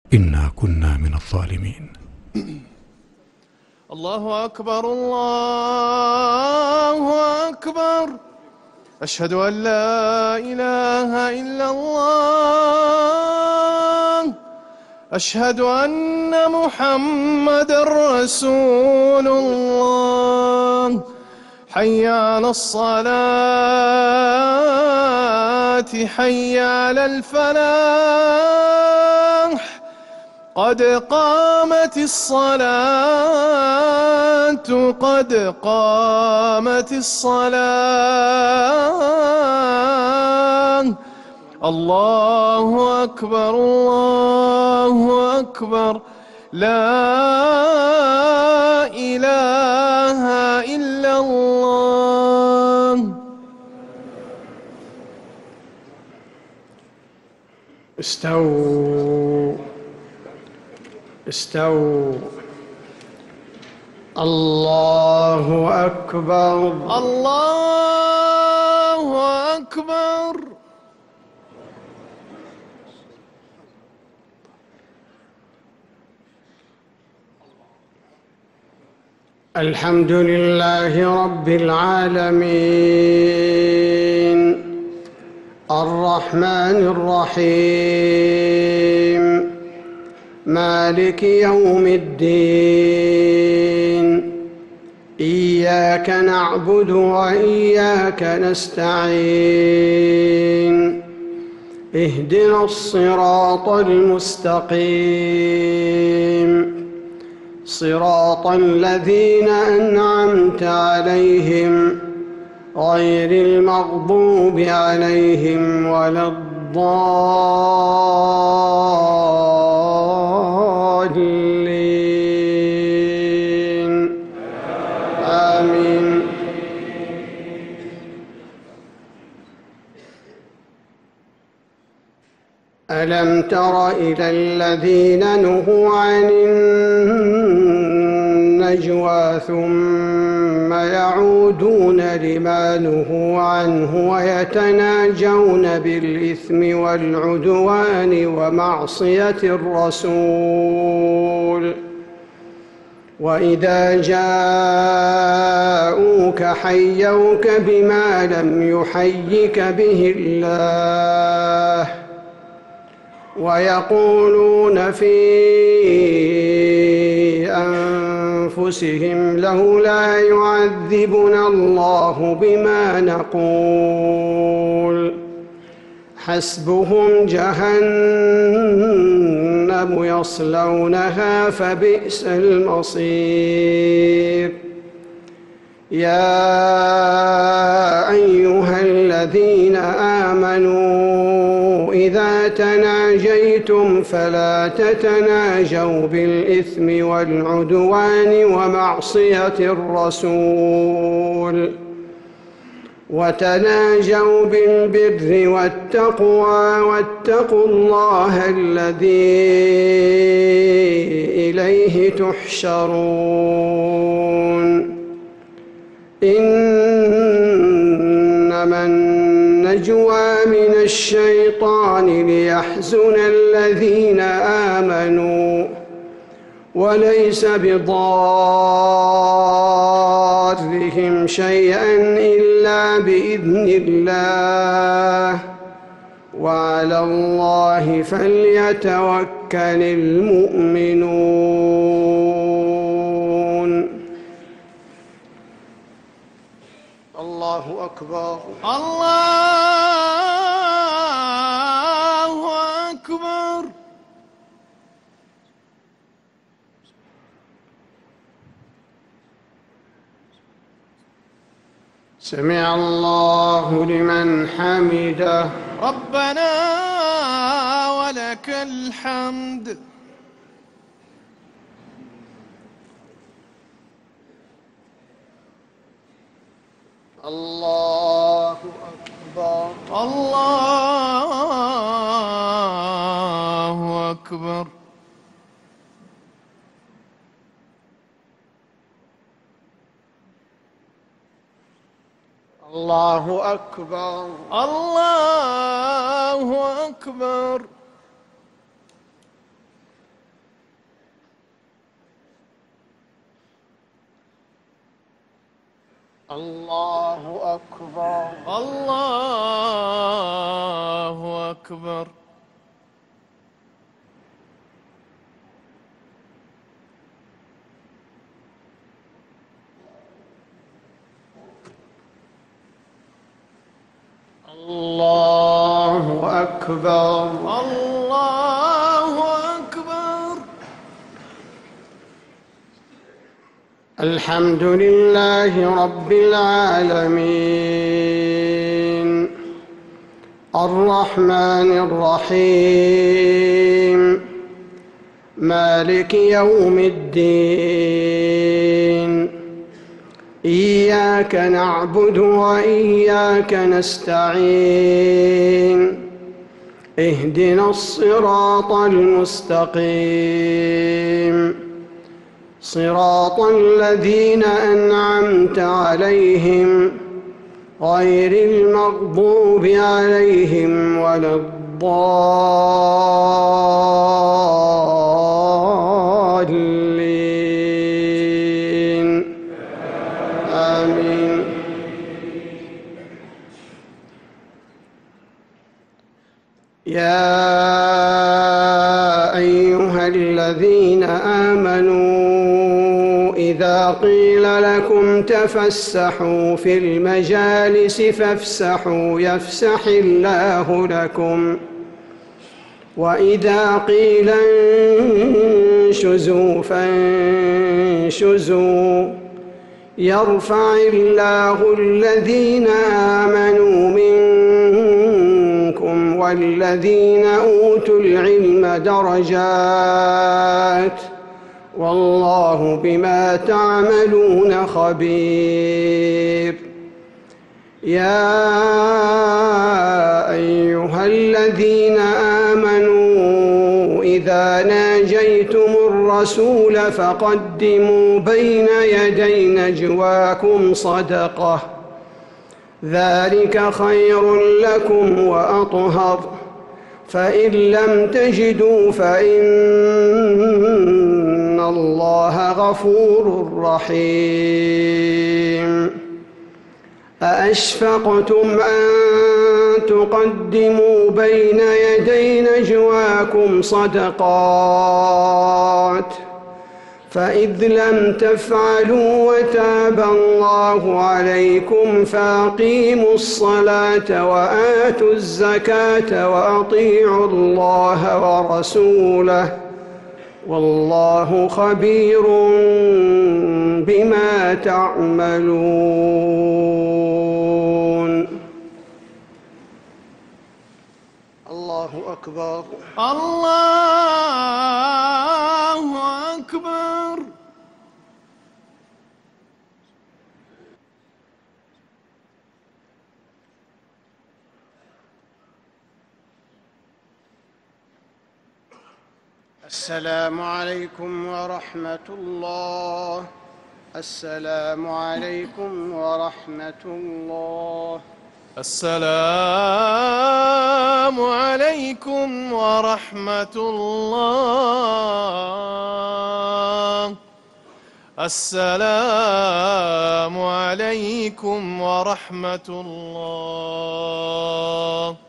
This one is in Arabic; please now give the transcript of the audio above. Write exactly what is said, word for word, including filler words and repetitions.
إنا كنا من الظالمين. الله أكبر الله أكبر، أشهد أن لا إله إلا الله، أشهد أن محمدًا رسول الله. حي على الصلاة، حي على الفلاح، قد قامت الصلاة، قد قامت الصلاة. الله أكبر الله أكبر، لا إله إلا الله. استووا استووا. الله أكبر الله أكبر. الحمد لله رب العالمين، الرحمن الرحيم، مالك يوم الدين. إياك نعبد وإياك نستعين، اهدنا الصراط المستقيم، صراط الذين أنعمت عليهم غير المغضوب عليهم ولا الضالين. آمين. ألم تر إلى الذين نهوا عن النجوى ثم يعودون لما نهوا عنه ويتناجون بالإثم والعدوان ومعصية الرسول، وإذا جاءوك حيوك بما لم يحيك به الله، ويقولون في أنفسهم لولا يعذبنا الله بما نقول، حسبهم جهنم يصلونها فبئس المصير. يا أيها الذين آمنوا إذا تناجيتم فلا تتناجوا بالإثم والعدوان ومعصية الرسول، وتناجوا بالبر والتقوى، واتقوا الله الذي إليه تحشرون. إنما النجوى من الشيطان ليحزن الذين آمنوا، وليس بضارهم شيئا إلا بإذن الله، وعلى الله فليتوكل المؤمنون. الله أكبر الله أكبر. سمع الله لمن حمده. ربنا ولك الحمد. الله أكبر الله أكبر. الله أكبر الله أكبر. الله أكبر. الله أكبر. الله أكبر. الله أكبر. الحمد لله رب العالمين الرحمن الرحيم مالك يوم الدين إياك نعبد وإياك نستعين اهدنا الصراط المستقيم صراط الذين أنعمت عليهم غير المغضوب عليهم ولا الضالين آمين. يا أيها الذين آمنوا إذا قيل لكم تفسحوا في المجالس فافسحوا يفسح الله لكم وإذا قيل انشزوا فانشزوا يرفع الله الذين آمنوا منكم والذين أوتوا العلم درجات والله بما تعملون خبير. يا أيها الذين آمنوا إذا ناجيتم الرسول فقدموا بين يدي نجواكم صدقة ذلك خير لكم وأطهر فإن لم تجدوا فإن الله غفور رحيم. أأشفقتم أن تقدموا بين يدي نجواكم صدقات فإذ لم تفعلوا وتاب الله عليكم فأقيموا الصلاة وآتوا الزكاة وأطيعوا الله ورسوله والله خبير بما تعملون. الله أكبر. الله أكبر. السلام عليكم ورحمة الله. السلام عليكم ورحمة الله. السلام عليكم ورحمة الله. السلام عليكم ورحمة الله.